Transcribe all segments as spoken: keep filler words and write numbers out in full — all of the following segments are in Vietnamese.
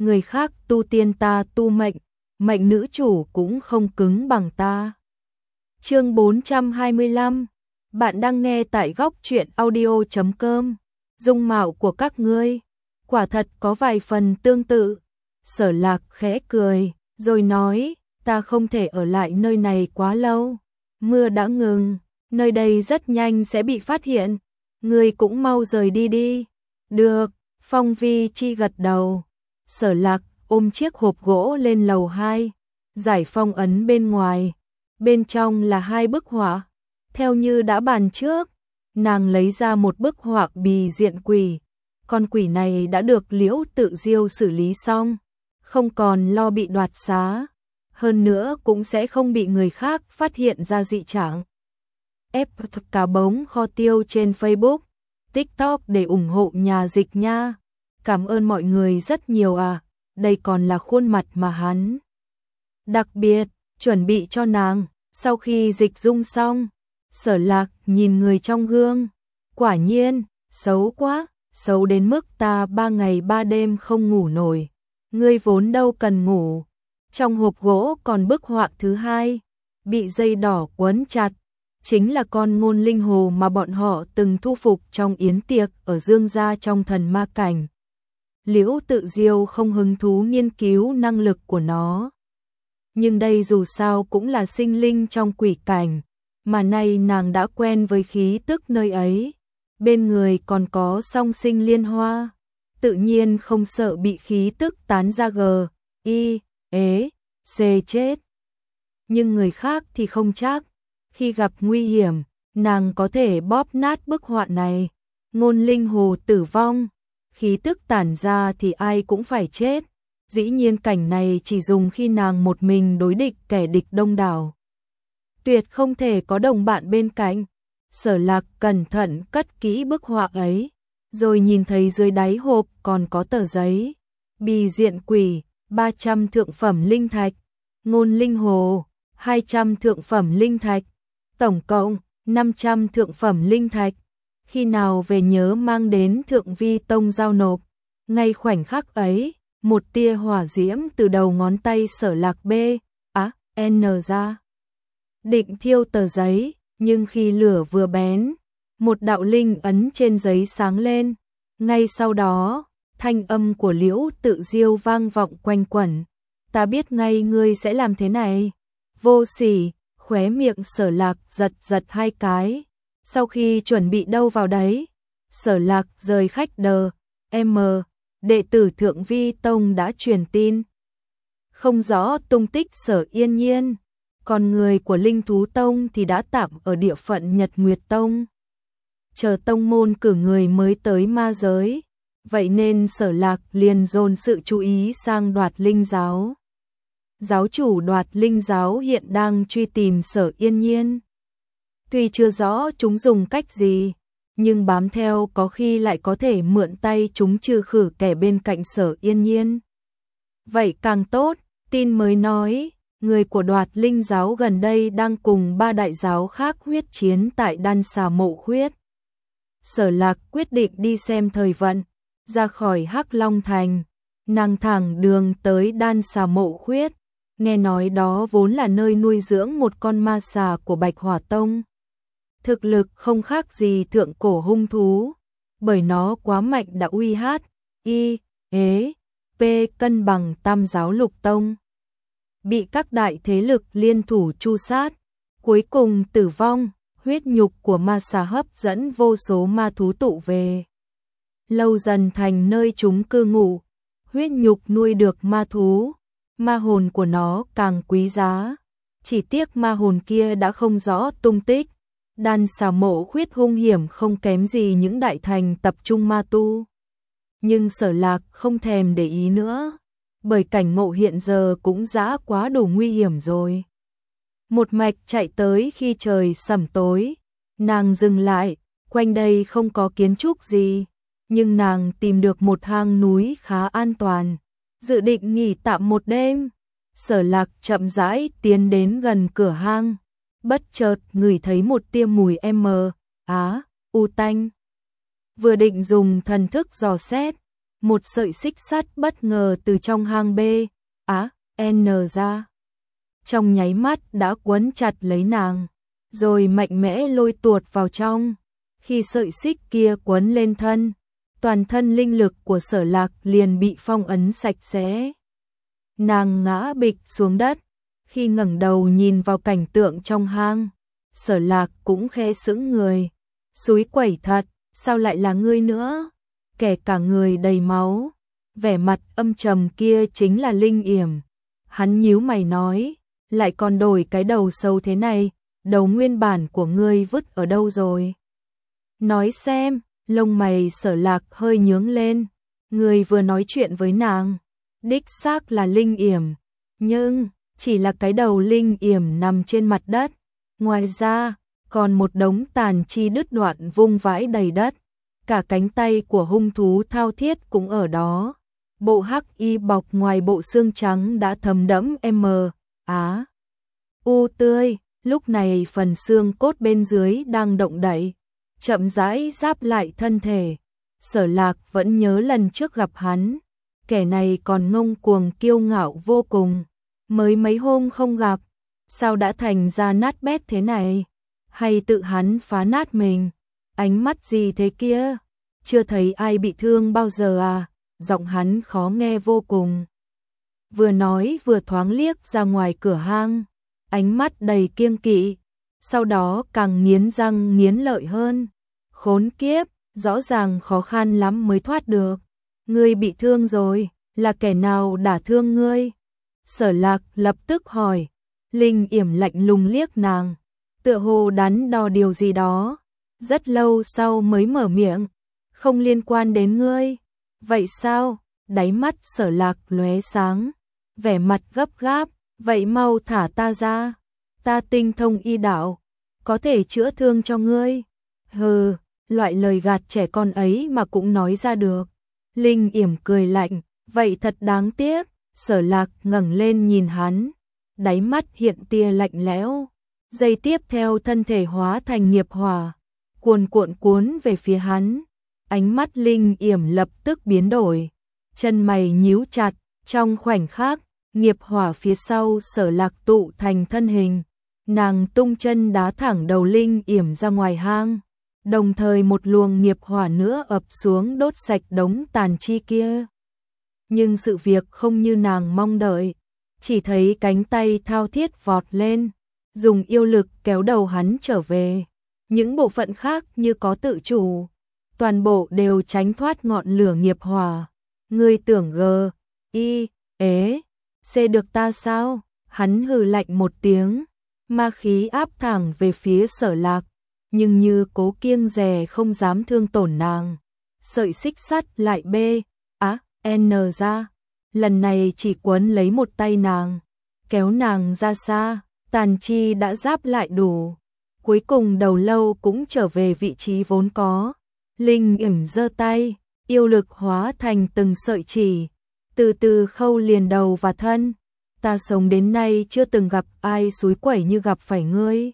người khác tu tiên ta tu mệnh, mệnh nữ chủ cũng không cứng bằng ta. Chương bốn trăm hai mươi lăm. Bạn đang nghe tại góc truyện audio chấm com. Dung mạo của các ngươi quả thật có vài phần tương tự. Sở Lạc khẽ cười, rồi nói, ta không thể ở lại nơi này quá lâu. Mưa đã ngừng, nơi đây rất nhanh sẽ bị phát hiện. Ngươi cũng mau rời đi đi. Được, Phong Vi Chi gật đầu. Sở Lạc ôm chiếc hộp gỗ lên lầu hai, giải phong ấn bên ngoài. Bên trong là hai bức họa. Theo như đã bàn trước, nàng lấy ra một bức họa bì diện quỷ. Con quỷ này đã được Liễu Tự Diêu xử lý xong, không còn lo bị đoạt xá. Hơn nữa cũng sẽ không bị người khác phát hiện ra dị trạng. Ép cá bống kho tiêu trên Facebook, TikTok để ủng hộ nhà dịch nha. Cảm ơn mọi người rất nhiều à, đây còn là khuôn mặt mà hắn đặc biệt chuẩn bị cho nàng. Sau khi dịch dung xong, Sở Lạc nhìn người trong gương, quả nhiên, xấu quá, xấu đến mức ta ba ngày ba đêm không ngủ nổi. Ngươi vốn đâu cần ngủ. Trong hộp gỗ còn bức họa thứ hai, bị dây đỏ quấn chặt, chính là con ngôn linh hồ mà bọn họ từng thu phục trong yến tiệc ở Dương gia trong thần ma cảnh. Liễu Tự Diêu không hứng thú nghiên cứu năng lực của nó. Nhưng đây dù sao cũng là sinh linh trong quỷ cảnh, mà nay nàng đã quen với khí tức nơi ấy. Bên người còn có song sinh liên hoa, tự nhiên không sợ bị khí tức tán ra gờ, y, ế, xê chết. Nhưng người khác thì không chắc, khi gặp nguy hiểm, nàng có thể bóp nát bức họa này. Ngôn linh hồ tử vong, khí tức tản ra thì ai cũng phải chết. Dĩ nhiên cảnh này chỉ dùng khi nàng một mình đối địch kẻ địch đông đảo. Tuyệt không thể có đồng bạn bên cạnh. Sở Lạc cẩn thận cất kỹ bức họa ấy, rồi nhìn thấy dưới đáy hộp còn có tờ giấy. Bì diện quỷ, ba trăm thượng phẩm linh thạch. Ngôn linh hồ, hai trăm thượng phẩm linh thạch. Tổng cộng, năm trăm thượng phẩm linh thạch. Khi nào về nhớ mang đến Thượng Vi Tông giao nộp. Ngay khoảnh khắc ấy, một tia hỏa diễm từ đầu ngón tay Sở Lạc B, á, N ra. Định thiêu tờ giấy, nhưng khi lửa vừa bén, một đạo linh ấn trên giấy sáng lên. Ngay sau đó, thanh âm của Liễu Tự Diêu vang vọng quanh quẩn. Ta biết ngay ngươi sẽ làm thế này. Vô sỉ, khóe miệng Sở Lạc giật giật hai cái. Sau khi chuẩn bị đâu vào đấy, Sở Lạc rời khách đờ, M, đệ tử Thượng Vi Tông đã truyền tin. Không rõ tung tích Sở Yên Nhiên, còn người của Linh Thú Tông thì đã tạm ở địa phận Nhật Nguyệt Tông. Chờ tông môn cử người mới tới ma giới, vậy nên Sở Lạc liền dồn sự chú ý sang Đoạt Linh Giáo. Giáo chủ Đoạt Linh Giáo hiện đang truy tìm Sở Yên Nhiên. Tuy chưa rõ chúng dùng cách gì, nhưng bám theo có khi lại có thể mượn tay chúng trừ khử kẻ bên cạnh Sở Yên Nhiên. Vậy càng tốt, tin mới nói, người của Đoạt Linh Giáo gần đây đang cùng ba đại giáo khác huyết chiến tại Đan Xà Mộ Khuyết. Sở Lạc quyết định đi xem thời vận, ra khỏi Hắc Long Thành, nàng thẳng đường tới Đan Xà Mộ Khuyết. Nghe nói đó vốn là nơi nuôi dưỡng một con ma xà của Bạch Hỏa Tông. Thực lực không khác gì thượng cổ hung thú, bởi nó quá mạnh đã uy hát, y, ế, p cân bằng tam giáo lục tông. Bị các đại thế lực liên thủ tru sát, cuối cùng tử vong. Huyết nhục của ma xà hấp dẫn vô số ma thú tụ về, lâu dần thành nơi chúng cư ngụ. Huyết nhục nuôi được ma thú, ma hồn của nó càng quý giá. Chỉ tiếc ma hồn kia đã không rõ tung tích. Đan Xà Mộ Khuyết hung hiểm không kém gì những đại thành tập trung ma tu. Nhưng Sở Lạc không thèm để ý nữa, bởi cảnh ngộ hiện giờ cũng đã quá đủ nguy hiểm rồi. Một mạch chạy tới khi trời sẩm tối, nàng dừng lại, quanh đây không có kiến trúc gì, nhưng nàng tìm được một hang núi khá an toàn, dự định nghỉ tạm một đêm. Sở Lạc chậm rãi tiến đến gần cửa hang, bất chợt ngửi thấy một tia mùi m, á, u tanh. Vừa định dùng thần thức dò xét, một sợi xích sắt bất ngờ từ trong hang B, á, N ra. Trong nháy mắt đã quấn chặt lấy nàng, rồi mạnh mẽ lôi tuột vào trong. Khi sợi xích kia quấn lên thân, toàn thân linh lực của Sở Lạc liền bị phong ấn sạch sẽ. Nàng ngã bịch xuống đất, khi ngẩng đầu nhìn vào cảnh tượng trong hang, Sở Lạc cũng khẽ sững người. Xúi quẩy thật, sao lại là ngươi nữa? Kẻ cả người đầy máu, vẻ mặt âm trầm kia chính là Linh Yểm. Hắn nhíu mày nói, lại còn đổi cái đầu sâu thế này, đầu nguyên bản của ngươi vứt ở đâu rồi? Nói xem, lông mày Sở Lạc hơi nhướng lên, người vừa nói chuyện với nàng, đích xác là Linh Yểm, nhưng chỉ là cái đầu Linh Yểm nằm trên mặt đất, ngoài ra còn một đống tàn chi đứt đoạn vung vãi đầy đất, cả cánh tay của hung thú thao thiết cũng ở đó. Bộ hắc y bọc ngoài bộ xương trắng đã thấm đẫm m á u tươi, lúc này phần xương cốt bên dưới đang động đậy, chậm rãi giáp lại thân thể. Sở Lạc vẫn nhớ lần trước gặp hắn, kẻ này còn ngông cuồng kiêu ngạo vô cùng, mới mấy hôm không gặp, sao đã thành ra nát bét thế này? Hay tự hắn phá nát mình? Ánh mắt gì thế kia? Chưa thấy ai bị thương bao giờ à? Giọng hắn khó nghe vô cùng. Vừa nói vừa thoáng liếc ra ngoài cửa hang, ánh mắt đầy kiêng kỵ, sau đó càng nghiến răng nghiến lợi hơn. Khốn kiếp, rõ ràng khó khăn lắm mới thoát được. Ngươi bị thương rồi, là kẻ nào đả thương ngươi? Sở Lạc lập tức hỏi. Linh Yểm lạnh lùng liếc nàng, tựa hồ đắn đo điều gì đó, rất lâu sau mới mở miệng, không liên quan đến ngươi. Vậy sao? Đáy mắt Sở Lạc lóe sáng, vẻ mặt gấp gáp, vậy mau thả ta ra, ta tinh thông y đạo, có thể chữa thương cho ngươi. Hừ, loại lời gạt trẻ con ấy mà cũng nói ra được. Linh Yểm cười lạnh, vậy thật đáng tiếc. Sở Lạc ngẩng lên nhìn hắn, đáy mắt hiện tia lạnh lẽo, giây tiếp theo thân thể hóa thành nghiệp hỏa, cuồn cuộn cuốn về phía hắn. Ánh mắt Linh Yểm lập tức biến đổi, chân mày nhíu chặt, trong khoảnh khắc, nghiệp hỏa phía sau Sở Lạc tụ thành thân hình, nàng tung chân đá thẳng đầu Linh Yểm ra ngoài hang, đồng thời một luồng nghiệp hỏa nữa ập xuống đốt sạch đống tàn chi kia. Nhưng sự việc không như nàng mong đợi, chỉ thấy cánh tay thao thiết vọt lên, dùng yêu lực kéo đầu hắn trở về. Những bộ phận khác như có tự chủ, toàn bộ đều tránh thoát ngọn lửa nghiệp hỏa. Ngươi tưởng g, y, ế, c được ta sao? Hắn hừ lạnh một tiếng, ma khí áp thẳng về phía Sở Lạc, nhưng như cố kiêng dè không dám thương tổn nàng. Sợi xích sắt lại b, á, n ra, lần này chỉ quấn lấy một tay nàng, kéo nàng ra xa, tàn chi đã giáp lại đủ. Cuối cùng đầu lâu cũng trở về vị trí vốn có. Linh Yểm giơ tay, yêu lực hóa thành từng sợi chỉ, từ từ khâu liền đầu và thân. Ta sống đến nay chưa từng gặp ai xúi quẩy như gặp phải ngươi.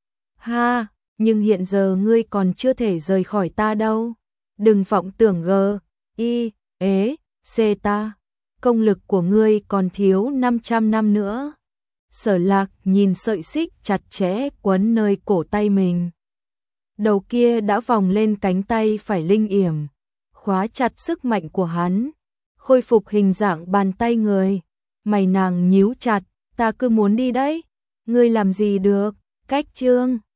Ha, nhưng hiện giờ ngươi còn chưa thể rời khỏi ta đâu. Đừng vọng tưởng g, y, ế, c ta. Công lực của ngươi còn thiếu năm trăm năm nữa. Sở Lạc nhìn sợi xích chặt chẽ quấn nơi cổ tay mình. Đầu kia đã vòng lên cánh tay phải Linh Yểm, khóa chặt sức mạnh của hắn, khôi phục hình dạng bàn tay người. Mày nàng nhíu chặt, ta cứ muốn đi đấy. Ngươi làm gì được? Cách chương